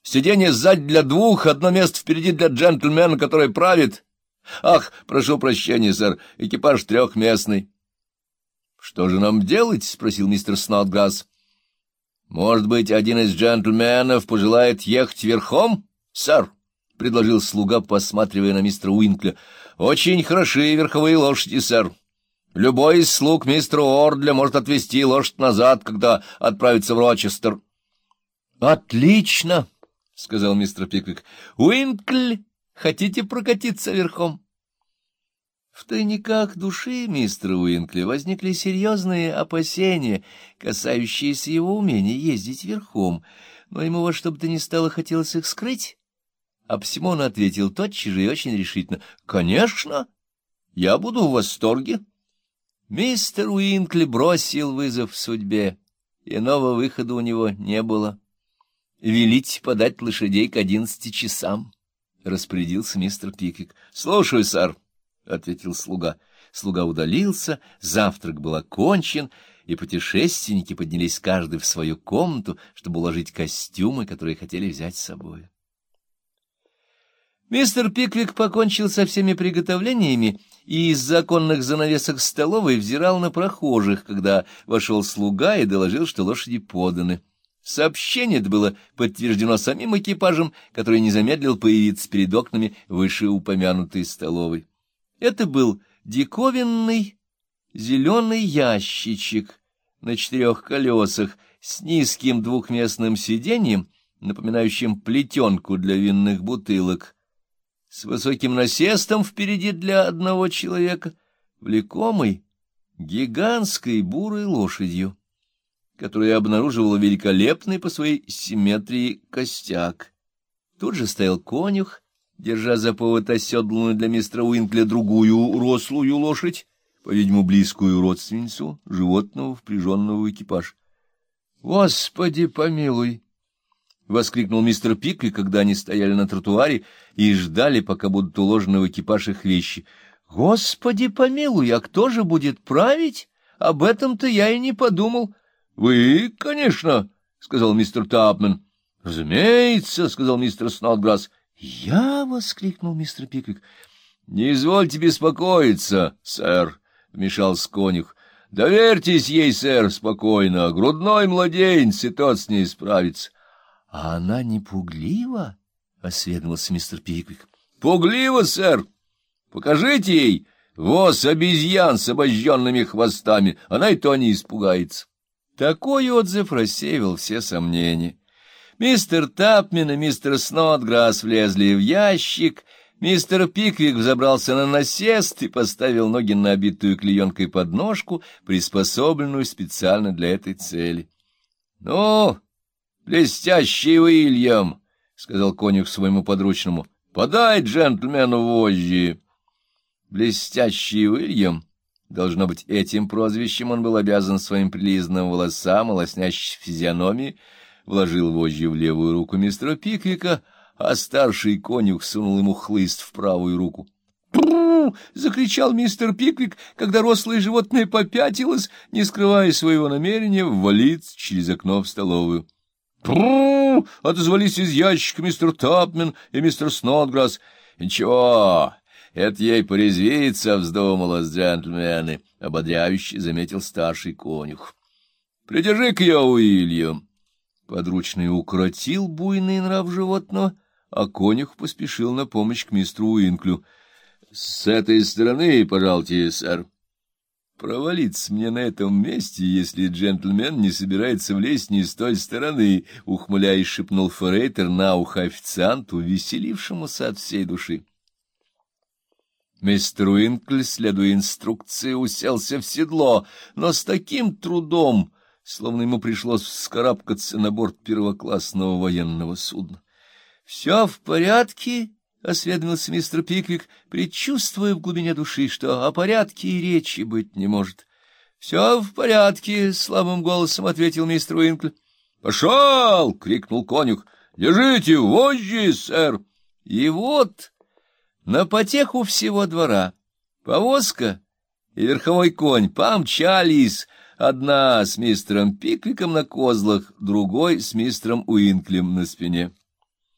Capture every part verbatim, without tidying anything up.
Сиденье сзади для двух, одно место впереди для джентльмена, который правит. Ах, прошу прощения, сэр, экипаж трехместный. — Что же нам делать? — спросил мистер Снодграсс. — Может быть, один из джентльменов пожелает ехать верхом, сэр? — предложил слуга, посматривая на мистера Уинкля. — Очень хороши верховые лошади, сэр. Любой из слуг мистера Ордля может отвезти лошадь назад, когда отправится в Рочестер. — Отлично! — сказал мистер Пиквик. — Уинкль, хотите прокатиться верхом? В тайниках души мистера Уинкля возникли серьезные опасения, касающиеся его умения ездить верхом, но ему во что бы то ни стало хотелось их скрыть. А посему он ответил тотчас же и очень решительно: — Конечно, я буду в восторге. Мистер Уинкли бросил вызов судьбе, иного выхода у него не было. — Велите подать лошадей к одиннадцати часам, — распорядился мистер Пиквик. — Слушаю, сэр, — ответил слуга. Слуга удалился, завтрак был окончен, и путешественники поднялись каждый в свою комнату, чтобы уложить костюмы, которые хотели взять с собой. Мистер Пиквик покончил со всеми приготовлениями и из законных занавесок столовой взирал на прохожих, когда вошел слуга и доложил, что лошади поданы. Сообщение это было подтверждено самим экипажем, который не замедлил появиться перед окнами вышеупомянутой столовой. Это был диковинный зеленый ящичек на четырех колесах с низким двухместным сиденьем, напоминающим плетенку для винных бутылок, с высоким насестом впереди для одного человека, влекомой гигантской бурой лошадью, которая обнаруживала великолепный по своей симметрии костяк. Тут же стоял конюх, держа за повод оседланную для мистера Уинкля другую рослую лошадь, по-видимому, близкую родственницу животного, впряженного в экипаж. — Господи помилуй! — воскликнул мистер Пиквик, когда они стояли на тротуаре и ждали, пока будут уложены в экипаж их вещи. — Господи помилуй, а кто же будет править? Об этом-то я и не подумал. — Вы, конечно, — сказал мистер Тапмен. — Разумеется, — сказал мистер Снодграсс. — Я! — воскликнул мистер Пиквик. — Не извольте беспокоиться, сэр, — вмешался конюх. — Доверьтесь ей, сэр, спокойно. Грудной младенец, и тот с ней справится. — А она не пуглива? — осведомился мистер Пиквик. — Пуглива, сэр. Покажите ей воз обезьян с обожженными хвостами. Она и то не испугается. Такой отзыв рассеивал все сомнения. Мистер Тапмен и мистер Снодграсс влезли в ящик, мистер Пиквик взобрался на насест и поставил ноги на обитую клеенкой подножку, приспособленную специально для этой цели. — Ну, блестящий Уильям, — сказал конюх своему подручному, — подай джентльмену вожжи. Блестящий Уильям, должно быть, этим прозвищем он был обязан своим прилизанным волосам и лоснящей физиономии, вложил вожжи в левую руку мистера Пиквика, а старший конюх сунул ему хлыст в правую руку. «Пру!» — закричал мистер Пиквик, когда рослое животное попятилось, не скрывая своего намерения ввалиться через окно в столовую. «Пру!» — отозвались из ящика мистер Тапмен и мистер Снодграсс. «Ничего, это ей порезвиться вздумалось, джентльмены», — ободряюще заметил старший конюх. «Придержи-ка ее, Уильям». Подручный укротил буйный нрав животного, а конюх поспешил на помощь к мистеру Уинклю. — С этой стороны, пожалуйте, сэр. — Провалиться мне на этом месте, если джентльмен не собирается влезть не с той стороны, — ухмыляясь, шепнул форейтер на ухо официанту, веселившемуся от всей души. Мистер Уинкль, следуя инструкции, уселся в седло, но с таким трудом, словно ему пришлось вскарабкаться на борт первоклассного военного судна. — Все в порядке? — осведомился мистер Пиквик, предчувствуя в глубине души, что о порядке и речи быть не может. — Все в порядке, — слабым голосом ответил мистер Уинкль. — Пошел! — крикнул конюх. — Держите вожжи, сэр! И вот на потеху всего двора повозка и верховой конь помчались, одна с мистером Пиквиком на козлах, другой с мистером Уинклем на спине.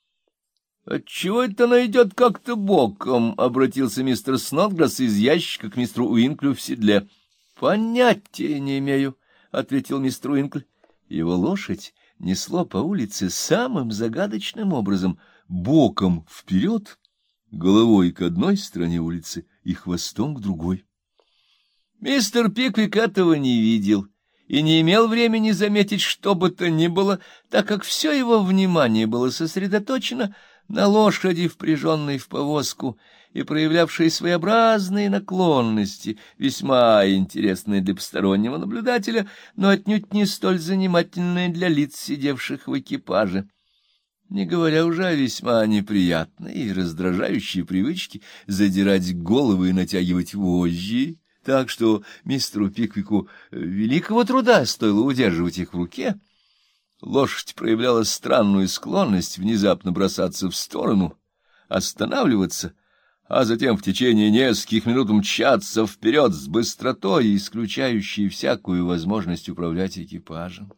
— Отчего это она идет как-то боком? — обратился мистер Снотграсс из ящика к мистеру Уинклю в седле. — Понятия не имею, — ответил мистер Уинкль. Его лошадь несло по улице самым загадочным образом, боком вперед, головой к одной стороне улицы и хвостом к другой. Мистер Пиквик этого не видел и не имел времени заметить что бы то ни было, так как все его внимание было сосредоточено на лошади, впряженной в повозку, и проявлявшей своеобразные наклонности, весьма интересные для постороннего наблюдателя, но отнюдь не столь занимательные для лиц, сидевших в экипаже. Не говоря уже о весьма неприятной и раздражающей привычке задирать головы и натягивать вожжи, так что мистеру Пиквику великого труда стоило удерживать их в руке. Лошадь проявляла странную склонность внезапно бросаться в сторону, останавливаться, а затем в течение нескольких минут мчаться вперед с быстротой, исключающей всякую возможность управлять экипажем.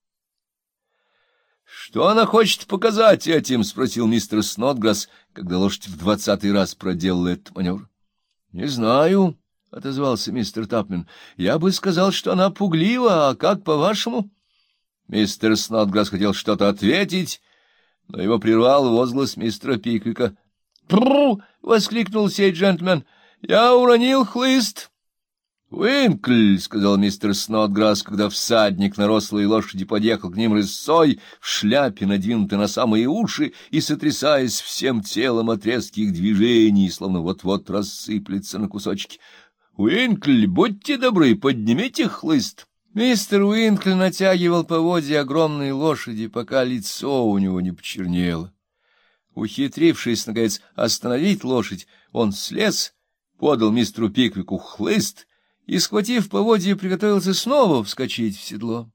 — Что она хочет показать этим? — спросил мистер Снотграсс, когда лошадь в двадцатый раз проделала этот маневр. — Не знаю, — отозвался мистер Тапмен. — Я бы сказал, что она пуглива, а как по-вашему? Мистер Снотграсс хотел что-то ответить, но его прервал возглас мистера Пиквика. — Прррр! — воскликнул сей джентльмен. — Я уронил хлыст! — Уинкль, — сказал мистер Снотграсс, когда всадник на рослой лошади подъехал к ним рысцой, в шляпе, надвинутой на самые уши, и сотрясаясь всем телом от резких движений, словно вот-вот рассыплется на кусочки. — Уинкль, будьте добры, поднимите хлыст! Мистер Уинкль натягивал поводья огромной лошади, пока лицо у него не почернело. Ухитрившись, наконец, остановить лошадь, он слез, подал мистеру Пиквику хлыст и, схватив поводья, приготовился снова вскочить в седло.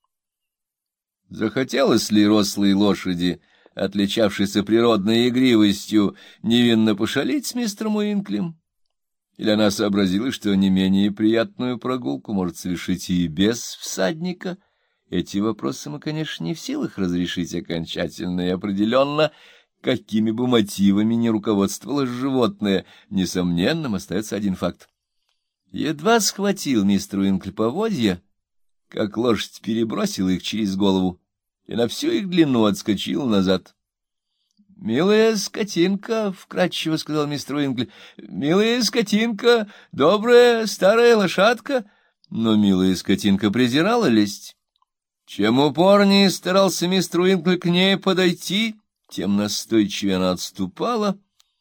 Захотелось ли рослой лошади, отличавшейся природной игривостью, невинно пошалить с мистером Уинклем? Или она сообразила, что не менее приятную прогулку может совершить и без всадника? Эти вопросы мы, конечно, не в силах разрешить окончательно и определенно. Какими бы мотивами ни руководствовалось животное, несомненным остается один факт. Едва схватил мистер Уинкль поводья, как лошадь перебросила их через голову и на всю их длину отскочила назад. — Милая скотинка, — вкратчиво сказал мистер Уинкль, — милая скотинка, добрая старая лошадка. Но милая скотинка презирала лесть. Чем упорнее старался мистер Уинкль к ней подойти, тем настойчивее она отступала.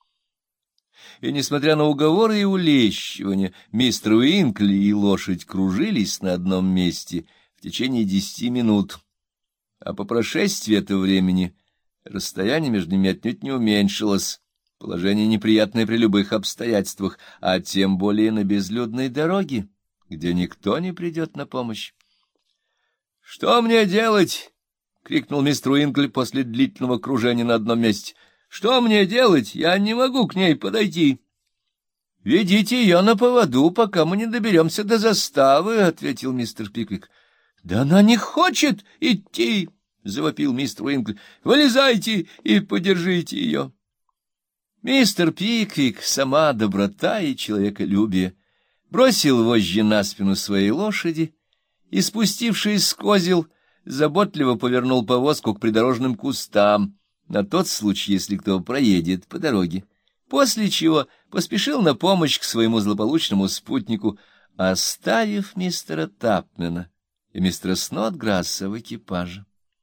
И, несмотря на уговоры и улещивания, мистер Уинкль и лошадь кружились на одном месте в течение десяти минут. А по прошествии этого времени расстояние между ними отнюдь не уменьшилось, положение неприятное при любых обстоятельствах, а тем более на безлюдной дороге, где никто не придет на помощь. — Что мне делать? — крикнул мистер Уинкль после длительного кружения на одном месте. — Что мне делать? Я не могу к ней подойти. — Ведите ее на поводу, пока мы не доберемся до заставы, — ответил мистер Пиквик. — Да она не хочет идти! — завопил мистер Уинкль. — Вылезайте и подержите ее. Мистер Пиквик, сама доброта и человеколюбие, бросил вожжи на спину своей лошади и, спустившись с козел, заботливо повернул повозку к придорожным кустам, на тот случай, если кто проедет по дороге, после чего поспешил на помощь к своему злополучному спутнику, оставив мистера Тапмена и мистера Снотграсса в экипаже.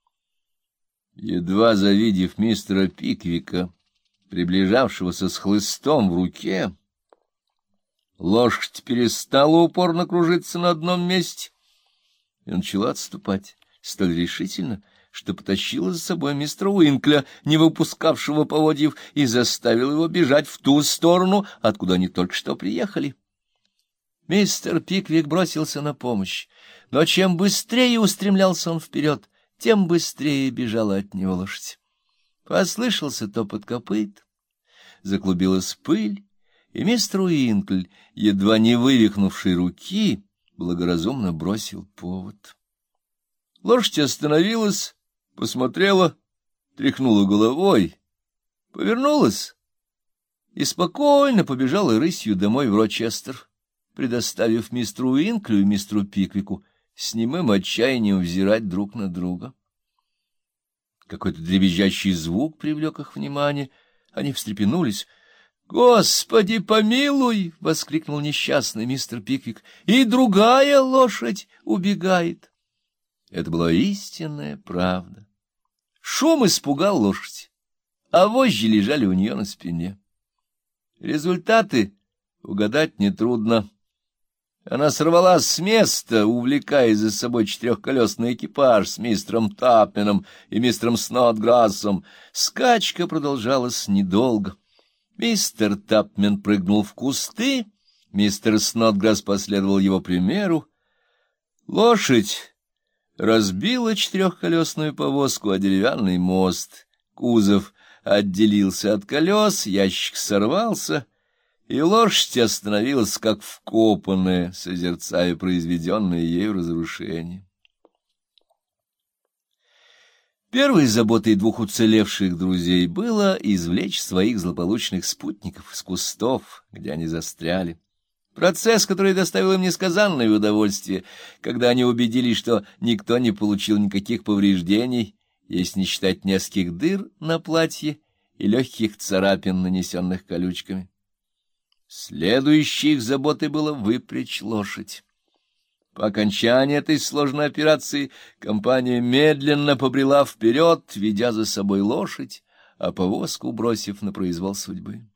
Едва завидев мистера Пиквика, приближавшегося с хлыстом в руке, лошадь перестала упорно кружиться на одном месте и начала отступать столь решительно, что потащила за собой мистера Уинкля, не выпускавшего поводьев, и заставила его бежать в ту сторону, откуда они только что приехали. Мистер Пиквик бросился на помощь, но чем быстрее устремлялся он вперед, тем быстрее бежала от него лошадь. Послышался топот копыт, заклубилась пыль, и мистер Уинкль, едва не вывихнувший руки, благоразумно бросил повод. Лошадь остановилась, посмотрела, тряхнула головой, повернулась и спокойно побежала рысью домой в Рочестер, предоставив мистеру Уинклю и мистеру Пиквику с немым отчаянием взирать друг на друга. Какой-то дребезжащий звук привлек их внимание. Они встрепенулись. — Господи, помилуй! — воскликнул несчастный мистер Пиквик. — И другая лошадь убегает. Это была истинная правда. Шум испугал лошадь, а вожжи лежали у нее на спине. Результаты угадать нетрудно. Она сорвалась с места, увлекая за собой четырехколесный экипаж с мистером Тапменом и мистером Снодграссом. Скачка продолжалась недолго. Мистер Тапмен прыгнул в кусты, мистер Снодграсс последовал его примеру. Лошадь разбила четырехколесную повозку о деревянный мост. Кузов отделился от колес, ящик сорвался, и лошадь остановилась, как вкопанная, созерцая произведенное ею разрушение. Первой заботой двух уцелевших друзей было извлечь своих злополучных спутников из кустов, где они застряли. Процесс, который доставил им несказанное удовольствие, когда они убедились, что никто не получил никаких повреждений, если не считать нескольких дыр на платье и легких царапин, нанесенных колючками. Следующей их заботой было выпрячь лошадь. По окончании этой сложной операции компания медленно побрела вперед, ведя за собой лошадь, а повозку бросив на произвол судьбы.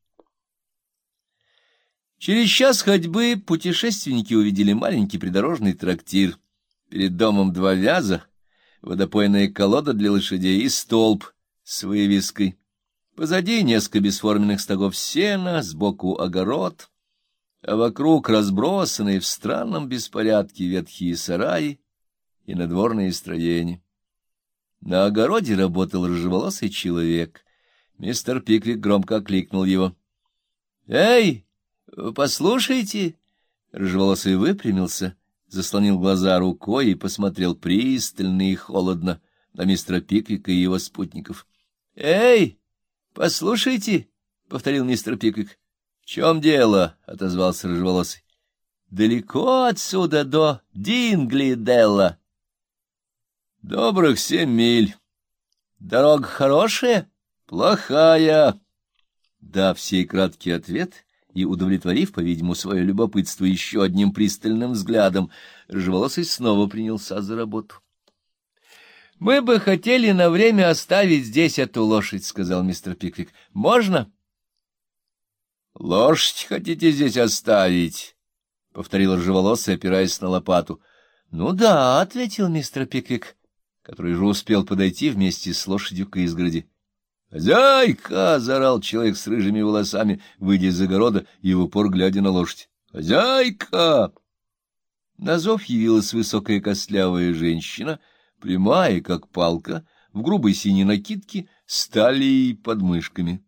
Через час ходьбы путешественники увидели маленький придорожный трактир. Перед домом два вяза, водопойная колода для лошадей и столб с вывеской. Позади несколько бесформенных стогов сена, сбоку огород, а вокруг разбросанные в странном беспорядке ветхие сараи и надворные строения. На огороде работал рыжеволосый человек. Мистер Пиквик громко окликнул его. — Эй, послушайте! Рыжеволосый выпрямился, заслонил глаза рукой и посмотрел пристально и холодно на мистера Пиквика и его спутников. — Эй! — Послушайте, — повторил мистер Пиквик. — В чем дело? — отозвался рыжеволосый. — Далеко отсюда до Динглиделла. — Добрых семь миль. — Дорога хорошая? — Плохая. Дав сей краткий ответ и удовлетворив, по-видимому, свое любопытство еще одним пристальным взглядом, рыжеволосый снова принялся за работу. — Мы бы хотели на время оставить здесь эту лошадь, — сказал мистер Пиквик. — Можно? — Лошадь хотите здесь оставить? — повторил рыжеволосый, опираясь на лопату. — Ну да, — ответил мистер Пиквик, который же успел подойти вместе с лошадью к изгороди. — Хозяйка! — заорал человек с рыжими волосами, выйдя из огорода и в упор глядя на лошадь. — Хозяйка! На зов явилась высокая костлявая женщина, прямая, как палка, в грубой синей накидке, с талией под мышками.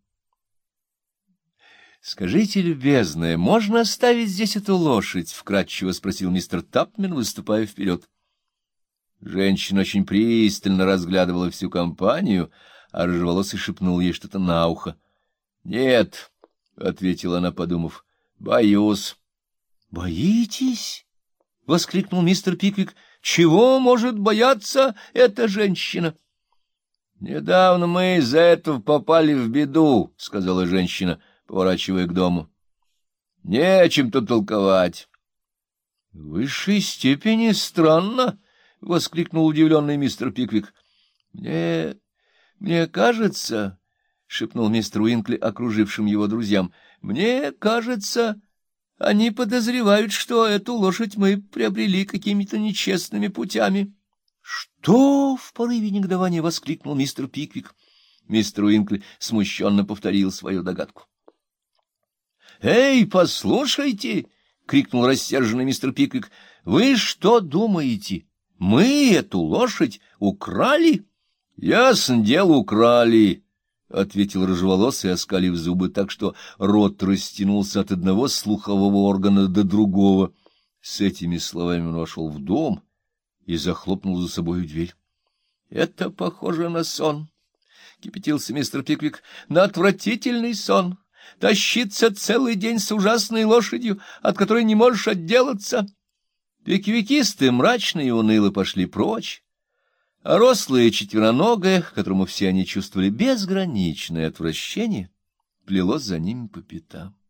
— Скажите, любезная, можно оставить здесь эту лошадь? — вкратчиво спросил мистер Тапмен, выступая вперед. Женщина очень пристально разглядывала всю компанию, а рыжеволосый шепнул ей что-то на ухо. — Нет, — ответила она, подумав, — боюсь. — Боитесь? — воскликнул мистер Пиквик. — Чего может бояться эта женщина? — Недавно мы из-за этого попали в беду, — сказала женщина, поворачивая к дому. — Не о чем тут толковать. — В высшей степени странно, — воскликнул удивленный мистер Пиквик. — Мне... мне кажется, — шепнул мистер Уинкли окружившим его друзьям, — мне кажется... Они подозревают, что эту лошадь мы приобрели какими-то нечестными путями. — Что? — в порыве негодования воскликнул мистер Пиквик. Мистер Уинкли смущенно повторил свою догадку. — Эй, послушайте! — крикнул рассерженный мистер Пиквик. — Вы что думаете? Мы эту лошадь украли? — Ясно дело, украли! — ответил рыжеволосый, оскалив зубы так, что рот растянулся от одного слухового органа до другого. С этими словами он вошел в дом и захлопнул за собою дверь. — Это похоже на сон. кипятился мистер Пиквик, — на отвратительный сон. Тащиться целый день с ужасной лошадью, от которой не можешь отделаться. Пиквикисты мрачно и уныло пошли прочь, а рослое четвероногое, к которому все они чувствовали безграничное отвращение, плелось за ними по пятам.